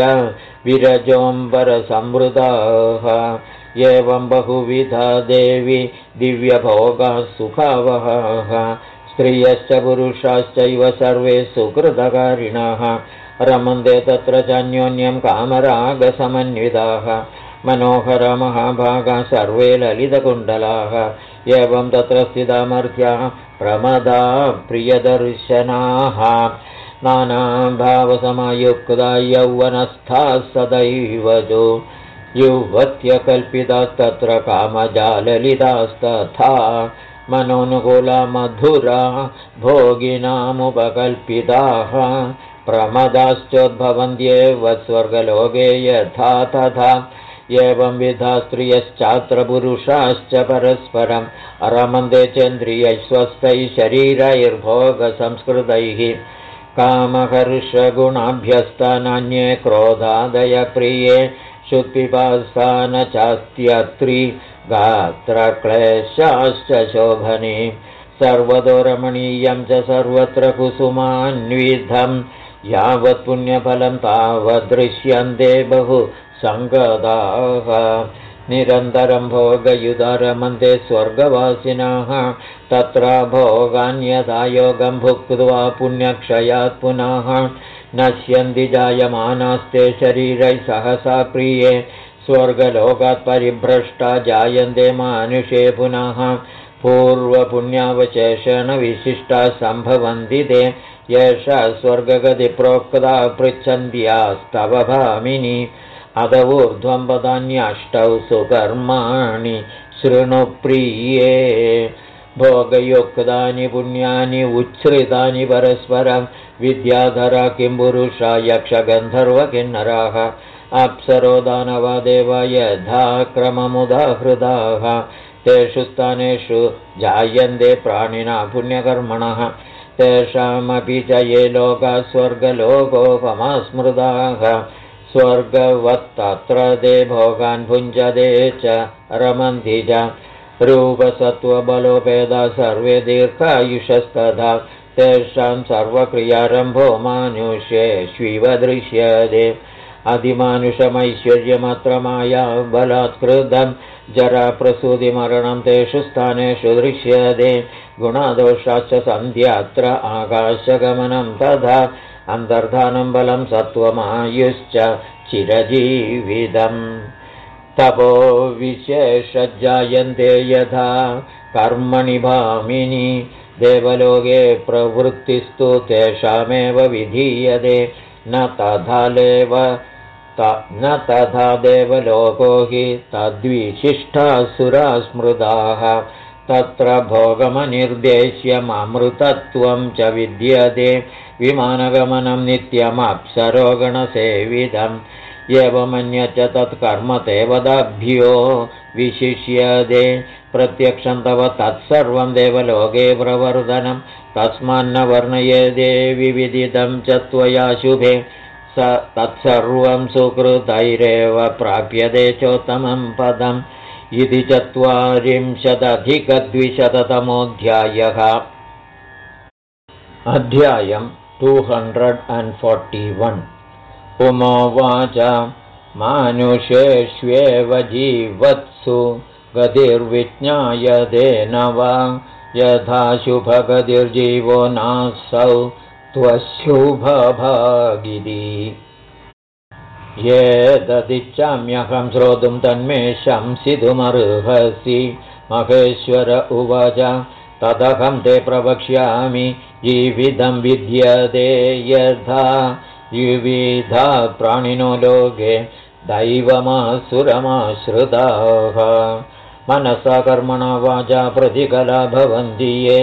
विरजोऽम्बरसंवृताः एवं बहुविधा देवी दिव्यभोगाः सुखावहाः स्त्रियश्च पुरुषाश्चैव सर्वे सुकृतकारिणः रमन्ते तत्र चान्योन्यं कामरागसमन्विताः मनोहरमहाभागाः सर्वे ललितकुण्डलाः एवं तत्र स्थितामर्त्याः प्रमदा प्रियदर्शनाः नानाभावसमयुक्ता यौवनस्थाः सदैव युवत्यकल्पितास्तत्र कामजाललितास्तथा मनोनुकूला मधुरा भोगिनामुपकल्पिताः प्रमदाश्चोद्भवन्त्येव स्वर्गलोके यथा तथा एवंविधा स्त्रियश्चात्र पुरुषाश्च परस्परं रमन्ते चेन्द्रियैः स्वस्थैः शरीरैर्भोगसंस्कृतैः कामहर्षगुणाभ्यस्तानान्ये क्रोधादयप्रिये शुद्धिपास्तान चास्त्यत्रि गात्रक्लेशाश्च शोभने सर्वतो रमणीयं च सर्वत्र कुसुमान्वितं यावत् पुण्यफलं तावदृश्यन्ते बहु सङ्गताः निरन्तरं भोगयुधा रमन्ते स्वर्गवासिनः तत्र भोगान्यथा योगं भुक्त्वा पुण्यक्षयात् पुनः नश्यन्ति जायमानास्ते शरीरैः सहसा प्रिये स्वर्गलोकात् परिभ्रष्टा जायन्ते मानुषे पुनः पूर्वपुण्यावशेषेण विशिष्टा सम्भवन्ति ते येषा स्वर्गगतिप्रोक्ता पृच्छन्त्यास्तव भामिनी अद ऊर्ध्वं पदान्यष्टौ सुकर्माणि शृणु प्रिये भोगयुक्तानि पुण्यानि उच्छ्रितानि परस्परं विद्याधरा किं पुरुषा यक्षगन्धर्वकिन्नराः अप्सरो दानवा देवा यथा क्रममुदाहृताः तेषु स्थानेषु जायन्ते प्राणिना पुण्यकर्मणः तेषामपि च ये लोकाः स्वर्गलोकोपमा स्मृताः स्वर्गवत्तत्र ते भोगान् भुञ्जते च रमन्ति च रूपसत्त्वबलोपेदा सर्वे दीर्घायुषस्तथा तेषां सर्वक्रियारम्भो मानुष्येष्विव दृश्यते अधिमानुषमैश्वर्यमत्र माया बलात्कृतं जराप्रसूतिमरणं तेषु स्थानेषु दृश्यते गुणादोषाश्च सन्ध्यात्र आकाशगमनं तथा अन्तर्धानं बलं सत्त्वमायुश्च चिरजीवितम् तपो विशेषजायन्ते यथा कर्मणि भामिनी देवलोके प्रवृत्तिस्तु तेषामेव विधीयते न तथा देवलोको हि तद्विशिष्टासुरा स्मृताः तत्र भोगमनिर्देश्यममृतत्वं च विद्यते विमानगमनं नित्यमप्सरोगणसेवितम् एवमन्यच्च तत्कर्म देवताभ्यो विशिष्यते प्रत्यक्षं तव तत्सर्वं देवलोके प्रवर्धनं तस्मान्न वर्णयेदे विविदितं च त्वया शुभे स तत्सर्वं सुकृतैरेव प्राप्यते चोत्तमं पदम् इति 40-अधिक-200तमोऽध्यायः अध्यायं 241 उमोवाच मानुषेष्वेव जीवत्सु गतिर्विज्ञायते न वा यथा शुभगतिर्जीवो नासौ त्वशुभभागिनी ये तदिच्छाम्यहं श्रोतुं तन्मे शंसितुमर्हसि महेश्वर उवाच तदहं ते प्रवक्ष्यामि जीवितं विद्यते यथा द्विविधा प्राणिनो लोके दैवमासुरमाश्रिताः मनसा कर्मणा वाचा प्रतिकला भवन्ति ये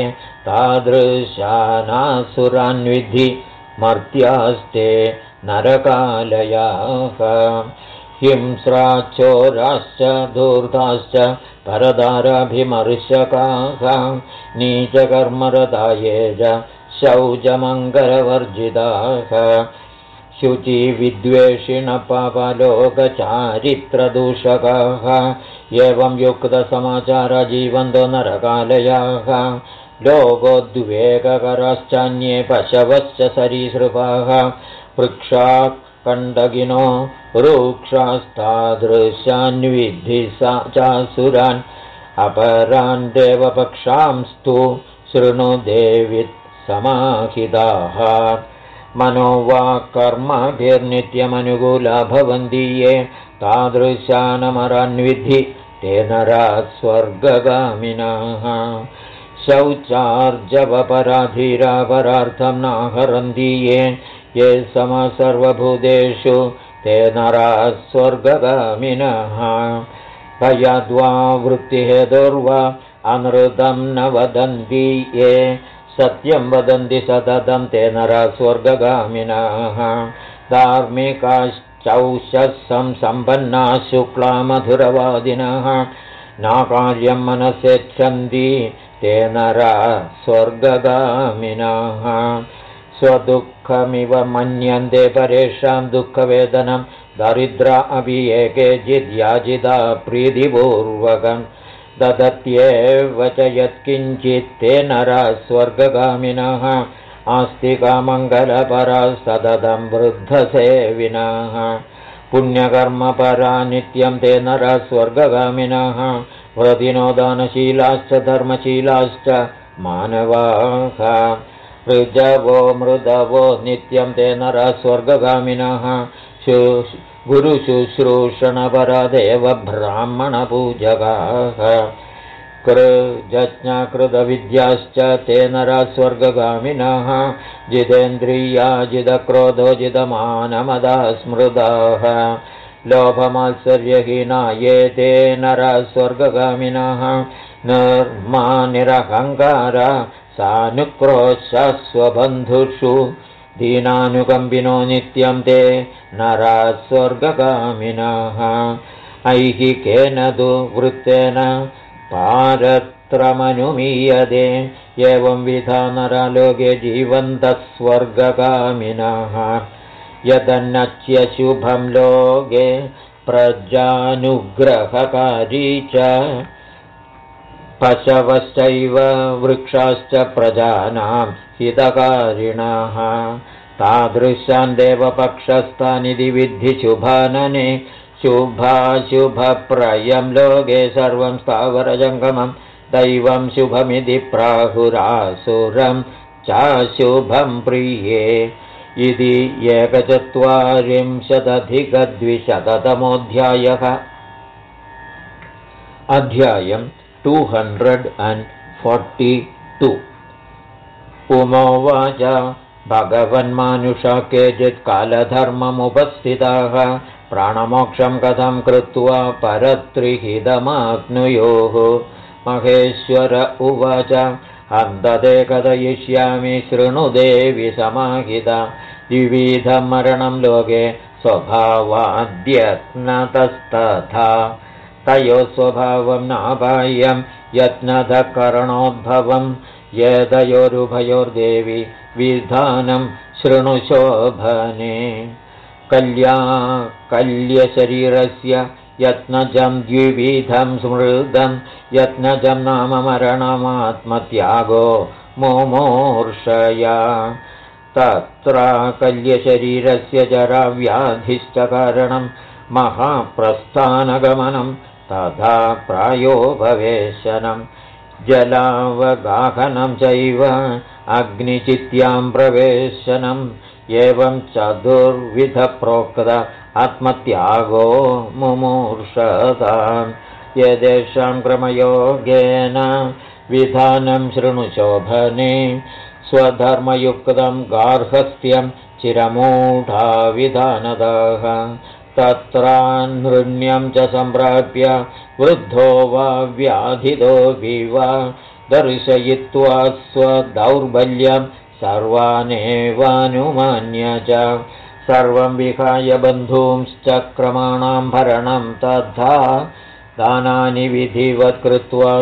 तादृशानासुरान्विद्धि मर्त्यास्ते नरकालयाः हिंस्राचोराश्च धूर्ताश्च परदाराभिमर्शकाः नीचकर्मरता ये च शौचमङ्गलवर्जिताः शुचिविद्वेषिणपापलोकचारित्रदूषकाः एवं युक्तसमाचारा जीवन्तो नरकालयाः लोकोद्वेगकराश्चान्ये पशवश्च सरीसृपाः वृक्षाः कण्डगिनो रूक्षास्तादृशान्विद्धि चासुरान् अपरान् देवपक्षांस्तु शृणु देवित् समाहिताः मनोवाक्कर्मभिर्नित्यमनुकूला भवन्ति ये तादृशानमरान्विद्धि ते नराः स्वर्गगामिनः शौचार्जवपराधीरापरार्थं नाहरन्ति ये सर्वभूतेषु ते नराः स्वर्गगामिनः भयाद्वा वृत्तिहेतुर्वा अनृतं न वदन्ति ये सत्यं वदन्ति सततं ते नराः स्वर्गगामिनः धार्मिकाश्चौषसं सम्पन्नाः शुक्लामधुरवादिनः नाकार्यं मनसेच्छन्ति ते नराः स्वर्गगामिनः स्वदुःखमिव मन्यन्ते परेषां दुःखवेदनं दारिद्रा अपि एकेचिद् याजिता प्रीतिपूर्वकं ददत्येव च यत्किञ्चित् ते नराः स्वर्गगामिनः आस्तिकामङ्गलपरा सततं वृद्धसेविनः पुण्यकर्मपरा नित्यं ते नराः स्वर्गगामिनः व्रतिनो दानशीलाश्च धर्मशीलाश्च मानवाः ऋजवो मृदवो नित्यं ते नराः स्वर्गगामिनः गुरुशुश्रूषणपरा देव ब्राह्मणपूजकाः कृजज्ञकृतविद्याश्च ते नराः स्वर्गगामिनः जितेन्द्रिया जितक्रोधो जितमानमदाः स्मृताः लोभमात्सर्यहीना ये ते नराः स्वर्गगामिनः निर्मानिरहङ्कारा सानुक्रोशः स्वबन्धुषु दीनानुकम्पिनो नित्यं ते नराः स्वर्गगामिनः ऐहिकेन तु वृत्तेन पारत्रमनुमीयते एवं विधा नरालोके जीवन्तः स्वर्गगामिनः यदन्नच्य शुभं लोके प्रजानुग्रहकारी च पशवश्चैव वृक्षाश्च प्रजानां हितकारिणः तादृशान् देवपक्षस्थानिधि विद्धि शुभानने शुभाशुभप्रयं लोके सर्वं स्थावरजङ्गमं दैवं शुभमिति प्राहुरासुरं चाशुभं प्रिये इति 1,40,200 अध्यायं 242 उमोवाच भगवन्मानुषा केचित् कालधर्ममुपस्थिताः प्राणमोक्षं कथं कृत्वा परत्रिहितमाप्नुयुः महेश्वर उवाच हन्तते कथयिष्यामि शृणु देवि समाहिता द्विविधमरणं लोके स्वभावाद्यत्नतस्तथा तयोः स्वभावं नाबाह्यं यत्नतः करणोद्भवं येतयोरुभयोर्देवि विधानं शृणु शोभने कल्यशरीरस्य यत्नजं द्विविधं स्मृतं यत्नजं नाम मरणमात्मत्यागो मुमूर्षया तत्र कल्यशरीरस्य जराव्याधिश्च कारणं महाप्रस्थानगमनं तथा प्रायोपवेशनं जलावगाहनं चैव अग्निचित्यां प्रवेशनम् एवं चतुर्विधप्रोक्त आत्मत्यागो मुमूर्षतां यदेषां क्रमयोगेन विधानं शृणु शोभने स्वधर्मयुक्तं गार्हस्थ्यं चिरमूढा विधानतः तत्रानृण्यं च सम्प्राप्य वृद्धो वा व्याधिदोऽपि वा दर्शयित्वा स्वदौर्बल्यं सर्वानेवानुमान्य च सर्वं विहाय बन्धूंश्चक्रमाणां भरणं तथा दानानि विधिवत् कृत्वा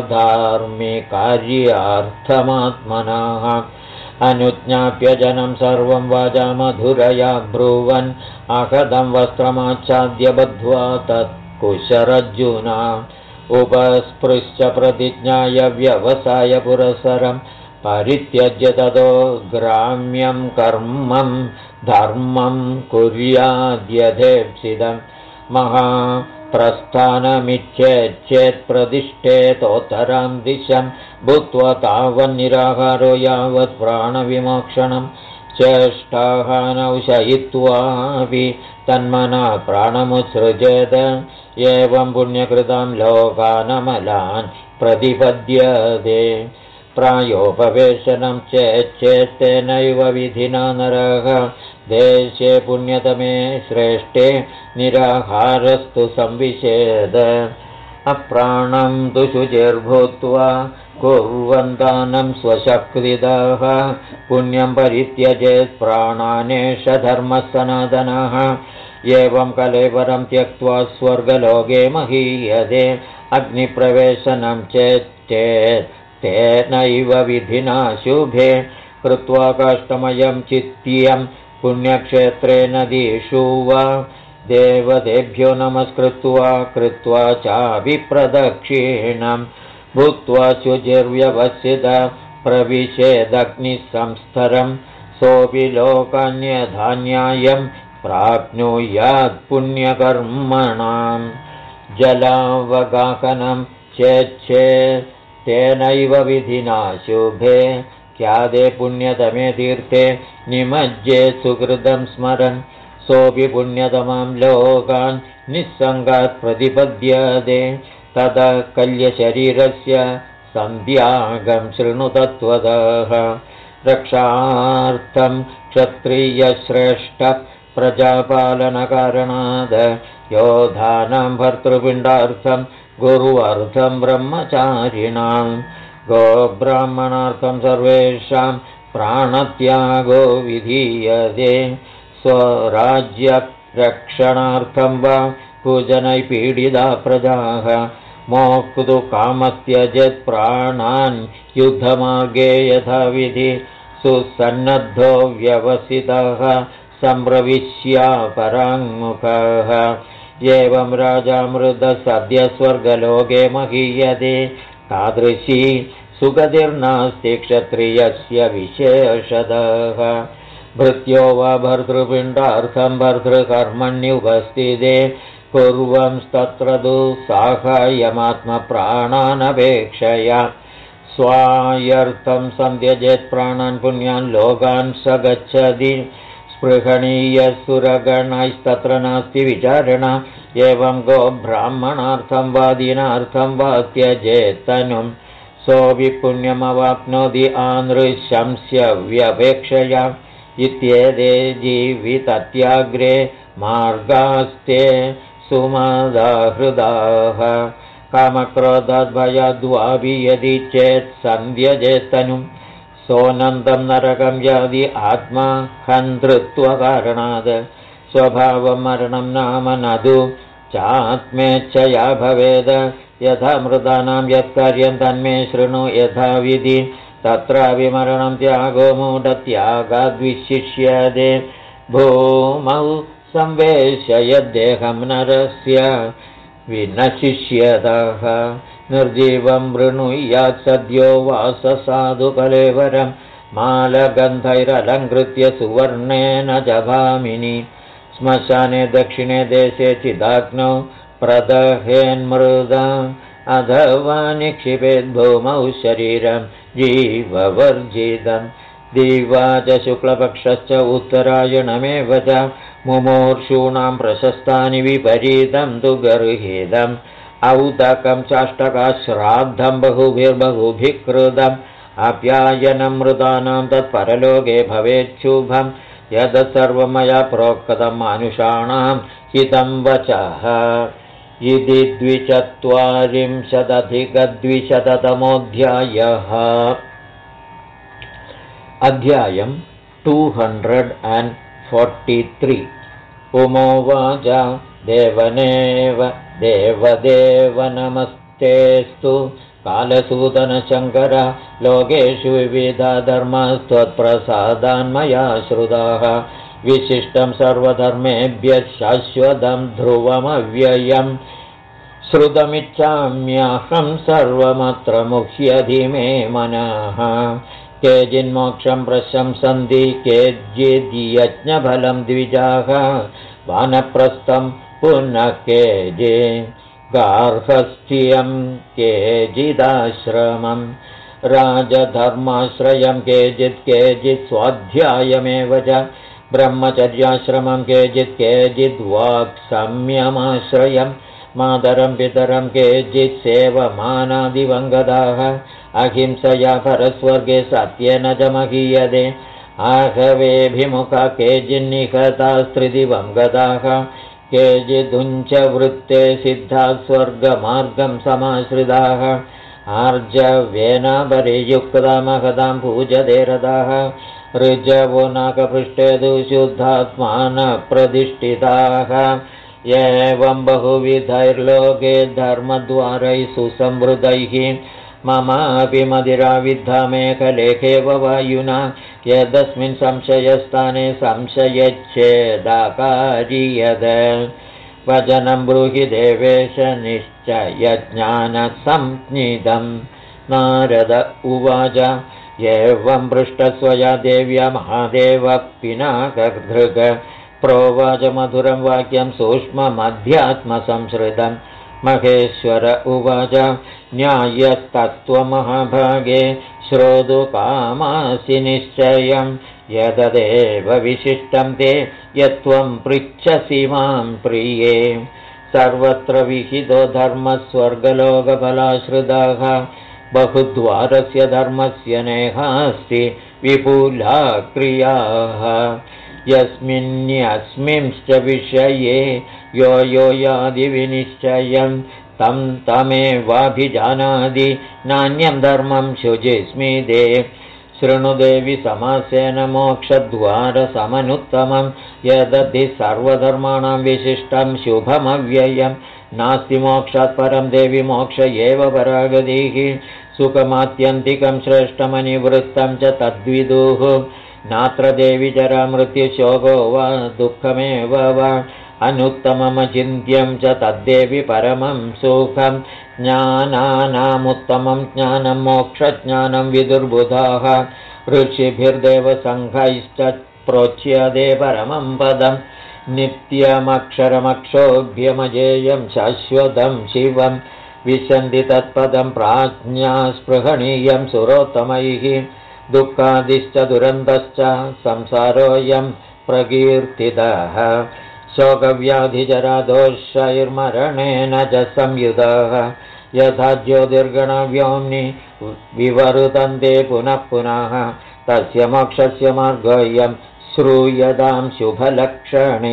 धार्मिकार्यार्थमात्मनः अनुज्ञाप्य जनं सर्वं वाचा मधुरया ब्रुवन् अकदं वस्त्रमाच्छाद्य बद्ध्वा तत्कुशरज्जुना उपस्पृश्य प्रतिज्ञाय व्यवसाय पुरःसरं परित्यज्य ततो ग्राम्यं कर्मं धर्मं कुर्याद्यथेप्सितं महाप्रस्थानमिच्छेच्छेत्प्रतिष्ठेतोत्तरां दिशं भूत्वा तावन्निराहारो यावत् प्राणविमोक्षणं चेष्टाहानौ शयित्वापि तन्मना प्राणमुत्सृजेत एवं पुण्यकृतां लोकानमलान् प्रतिपद्यते प्रायोपवेशनं चेच्चेत्तेनैव विधिना नरः देशे पुण्यतमे श्रेष्ठे निराहारस्तु संविशेद अप्राणं तु शुचिर्भूत्वा कुर्वन्तानं स्वशक्तिदः पुण्यं परित्यजेत् प्राणानेष धर्मः सनातनः एवं कलेवरं त्यक्त्वा स्वर्गलोके महीयते अग्निप्रवेशनं चेच्चेत् तेनैव विधिना शुभे कृत्वा काष्ठमयं चित्त्यं पुण्यक्षेत्रे नदीषु वा देवतेभ्यो नमस्कृत्वा कृत्वा चाभिप्रदक्षिणं भूत्वा शुचिर्व्यवसित प्रविशेदग्निसंस्थरं सोऽपि लोकान्यधान्यायं प्राप्नुयात् पुण्यकर्मणां जलावगाहनं चेच्छेत् तेनैव विधिना शुभे ख्यादे पुण्यतमे तीर्थे निमज्जे सुकृतं स्मरन् सोऽपि पुण्यतमां लोकान् निस्सङ्गात् प्रतिपद्यते तदा कल्यशरीरस्य सन्त्यागं शृणु तत्त्वतः रक्षार्थं क्षत्रियश्रेष्ठ प्रजापालनकारणाद् योधानां भर्तृपिण्डार्थं गुरुवार्थं ब्रह्मचारिणां गोब्राह्मणार्थं सर्वेषां प्राणत्यागो विधीयते स्वराज्यरक्षणार्थं वा पूजनै पीडिता प्रजाः मोक्तु कामत्यजेत् प्राणान् युद्धमार्गे यथाविधि सुसन्नद्धो व्यवसितः सम्प्रविश्यापराङ्मुखः एवं राजामृतः सद्य स्वर्गलोके महीयते तादृशी सुगतिर्नास्ति क्षत्रियस्य विशेषतः भृत्यो वा भर्तृपिण्डार्थं भर्तृकर्मण्युपस्थिते कुर्वंस्तत्र तु साहाय्यमात्मप्राणानपेक्षया स्वायर्थं सन्त्यजेत् प्राणान् पुण्यान् लोकान् स गच्छति स्पृहणीयसुरगणैस्तत्र नास्ति विचारणा एवं गोब्राह्मणार्थं वा दीनार्थं वा त्यजेत्तनुं सोऽपि पुण्यमवाप्नोति आनृशंस्य व्यपेक्षया इत्येते जीवितत्याग्रे मार्गास्ते सुमदाहृदाः कामक्रोधाद्भयाद्वापि यदि चेत् सन्ध्यजेत्तनुं सोऽनन्तं नरकं यादि आत्मा हन्तृत्वकारणात् स्वभावं मरणं नाम नदु चात्मेच्छया भवेद यथा मृतानां यत्कार्यं तन्मे शृणु यथाविधि तत्राभिमरणं त्यागो मूढत्यागाद्विशिष्यते भूमौ संवेशयद्देहं नरस्य विनशिष्यतः निर्जीवं वृणुयात् सद्यो वाससाधुकलेवरं मालगन्धैरलङ्कृत्य सुवर्णेन जभामिनि श्मशाने दक्षिणे देशे चिदाग्नौ प्रदहेन्मृदम् अथवा निक्षिपेद्भूमौ शरीरं जीववर्जितं दिवा च शुक्लपक्षश्च उत्तरायणमेव च मुमूर्षूणां प्रशस्तानि विपरीतं तु गर्हितम् औदकं चाष्टकाश्राद्धं बहुभिर्बहुभिः कृतम् आप्यायनं मृतानां तत्परलोके भवेच्छुभं यत् सर्वं मया प्रोक्तं मानुषाणां हितं वचः। इति 240-200तमोऽध्यायः। अध्यायं 243। उमोवाच देवनेव देवदेव नमस्तेस्तु कालसूदनशङ्कर लोकेषु विविधा धर्मस्त्वत्प्रसादान्मया श्रुताः विशिष्टं सर्वधर्मेभ्यः शाश्वतं ध्रुवमव्ययम् श्रुतमिच्छाम्यहं सर्वमत्र मुह्यधि मे मनः। केचिन्मोक्षं प्रशंसन्ति केचिद्यज्ञफलं द्विजाः वानप्रस्थं पुनः केचि गार्हस्थ्यं केचिदाश्रमं राजधर्माश्रयं केचित् स्वाध्यायमेव च ब्रह्मचर्याश्रमं केचिद्वाक्संयमाश्रयं मातरं पितरं केचित् सेवमानादिवङ्गदाः अहिंसया परस्वर्गे सत्येन च महीयते आहवेऽभिमुखा केचिन्निहतास्त्रिदिवं गताः केचिदुञ्चवृत्ते सिद्धा स्वर्गमार्गं समाश्रिताः आर्जवेन परियुक्ता महतां पूजते रथाः ऋजवो नाकपृष्ठे तु शुद्धात्मानः प्रतिष्ठिताः एवं बहुविधैर्लोके धर्मद्वारैः सुसंवृतैः ममापि मदिराविद्धा मेघलेखेव वायुना यदस्मिन् संशयस्थाने संशयच्छेदाकार्यद वचनं ब्रूहि देवेश निश्चयज्ञानसंज्ञितं नारद उवाच एवं पृष्टस्वया देव्या महादेवः पिनाकधृग प्रोवाच मधुरं वाक्यं सूक्ष्ममध्यात्मसंश्रितं महेश्वर उवाच न्यायस्तत्त्वमहाभागे श्रोतुकामासि निश्चयं यददेव विशिष्टं ते यत्त्वं पृच्छसि मां प्रिये सर्वत्र विहितो धर्मस्वर्गलोकफलाश्रिताः बहुद्वारस्य धर्मस्य नेहास्ति विपुला क्रियाः यस्मिन्यस्मिंश्च विषये यो यादिविनिश्चयं तं तमेवाभिजानाति नान्यं धर्मं शुचिस्मिते शृणुदेवि समासेन मोक्षद्वारसमनुत्तमं यदधि सर्वधर्माणां विशिष्टं शुभमव्ययं नास्ति मोक्षात् परं देवि मोक्ष एव परागतिः सुखमात्यन्तिकं श्रेष्ठमनिवृत्तं च तद्विदुः नात्र देवि जरा मृत्युशोको वा दुःखमेव वा अनुत्तममचिन्त्यं च तद्देवि परमं सुखं ज्ञानानामुत्तमं ज्ञानं मोक्षज्ञानं विदुर्बुधाः ऋषिभिर्देवसङ्घैश्च प्रोच्यते परमं पदं नित्यमक्षरमक्षोभ्यमजेयं शाश्वतं शिवं विशन्ति तत्पदं प्राज्ञा स्पृहणीयं सुरोत्तमैः दुःखादिश्च दुरन्तश्च संसारोऽयं प्रकीर्तितः शोकव्याधिजरादोषैर्मरणेन च संयुतः यथा ज्योतिर्गणव्योम्नि विवरुतन्ते पुनः पुनः तस्य मोक्षस्य मार्गोऽयं श्रूयतां शुभलक्षणे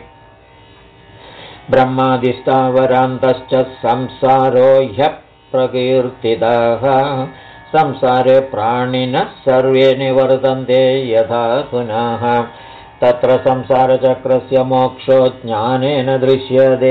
ब्रह्मादिस्तावरान्तश्च संसारो ह्यः प्रकीर्तितः संसारे प्राणिनः सर्वे निवर्तन्ते यथा पुनः तत्र संसारचक्रस्य मोक्षो ज्ञानेन दृश्यते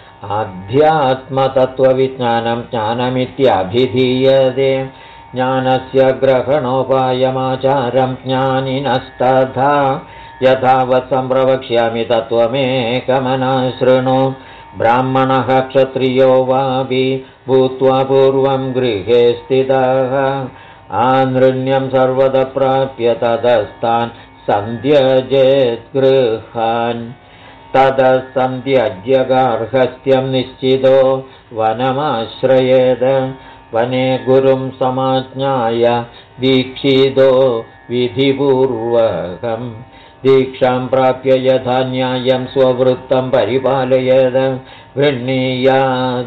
आध्यात्मतत्त्वविज्ञानं ज्ञानमित्यभिधीयते ज्ञानस्य ग्रहणोपायमाचारं ज्ञानिनस्तथा यथावत् सम्प्रवक्ष्यामि तत्त्वमेकमनाशृणु ब्राह्मणः क्षत्रियो वापि भूत्वा पूर्वं गृहे स्थितः आनृण्यं सर्वदा प्राप्य तदस्तान् सन्त्यजेत् गृहान् ततः सन्त्यज्य गार्हस्थ्यं निश्चितो वनमाश्रयेत् वने गुरुं समाज्ञाय दीक्षितो विधिपूर्वकम् दीक्षां प्राप्य यथा न्यायं स्ववृत्तं परिपालयेत्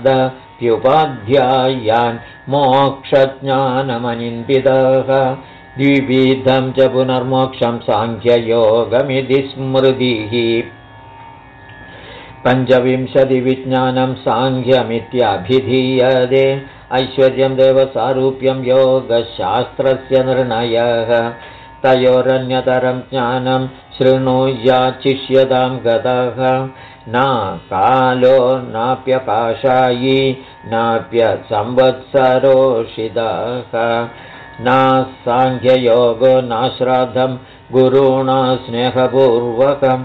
गृह्णीयादप्युपाध्यायान् मोक्षज्ञानमनिन्दितः द्विविधं च पुनर्मोक्षं साङ्ख्ययोगमिति स्मृतिः पञ्चविंशतिविज्ञानं साङ्ख्यमित्यभिधीयते ऐश्वर्यं देवसारूप्यं योगशास्त्रस्य निर्णयः तयोरन्यतरं ज्ञानं शृणुयाचिष्यतां गतः न कालो नाप्यकाशायी नाप्यसंवत्सरोषितः न साङ्ख्ययोगो न श्राद्धं गुरुणा स्नेहपूर्वकं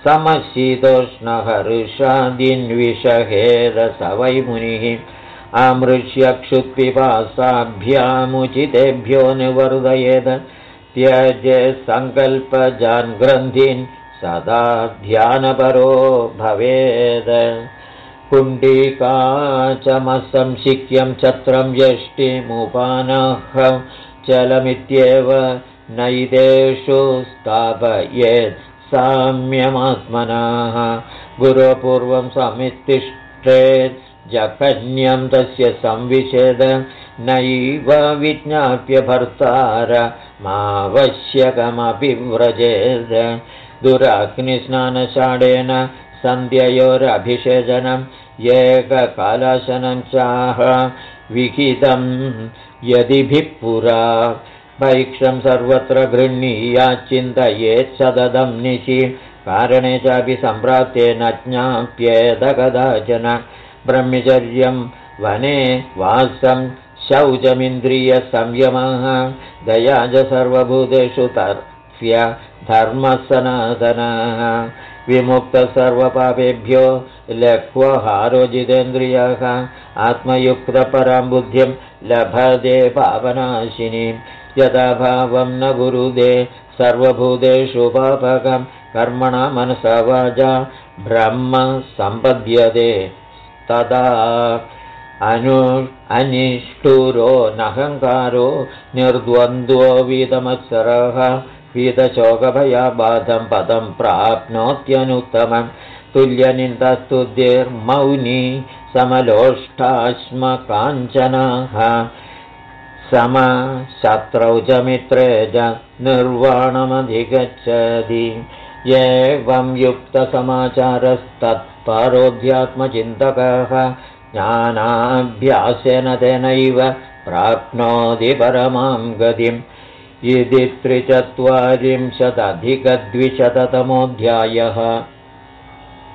समशीतोष्णहर्षादिन्विषहेरस वै मुनिः आमृष्यक्षुत्पिपासाभ्यामुचितेभ्यो निवर्धयेत् त्यजे सङ्कल्पजान् ग्रन्थीन् सदा ध्यानपरो भवेत् कुण्डिकाचमसंशिक्यं छत्रं यष्टिमुपानः चलमित्येव नैतेषु स्थापयेत् साम्यमात्मनः गुरोपूर्वं समित्तिष्ठेत् जघन्यं तस्य संविशेद नैव विज्ञाप्य भर्तारमावश्यकमपि व्रजेद दुराग्निस्नानशाडेन सन्ध्ययोरभिषेचनम् एककालाशनं चाह विहितं यदिभिः पुरा भैक्षं सर्वत्र गृह्णीयाच्चिन्तयेत् सततं निशि कारणे चापि सम्प्राप्ते न ज्ञाप्येत कदाचन ब्रह्मचर्यं वने वासं शौचमिन्द्रियसंयमः दया च सर्वभूतेषु तर्फ्य धर्मसनातनः विमुक्तसर्वपापेभ्यो लक्ष्वहारो जितेन्द्रियः आत्मयुक्तपरां बुद्धिं लभते पावनाशिनीं यदा भावं न गुरुदे सर्वभूतेषु पापकं कर्मणा मनसा वाचा ब्रह्म सम्पद्यते तदा अनिष्ठुरो नहङ्कारो निर्द्वन्द्वो वीतमत्सरः वीतशोकभयाबाधं पदं प्राप्नोत्यनुत्तमं तुल्यनिन्दस्तुतिर्मौनी समलोष्ठाश्मकाञ्चनः समशत्रौ च मित्रे च निर्वाणमधिगच्छति एवं युक्तसमाचारस्तत्परोऽध्यात्मचिन्तकः ज्ञानाभ्यासेन तेनैव प्राप्नोति परमां गतिम् इति 340-द्विशततमोऽध्यायः।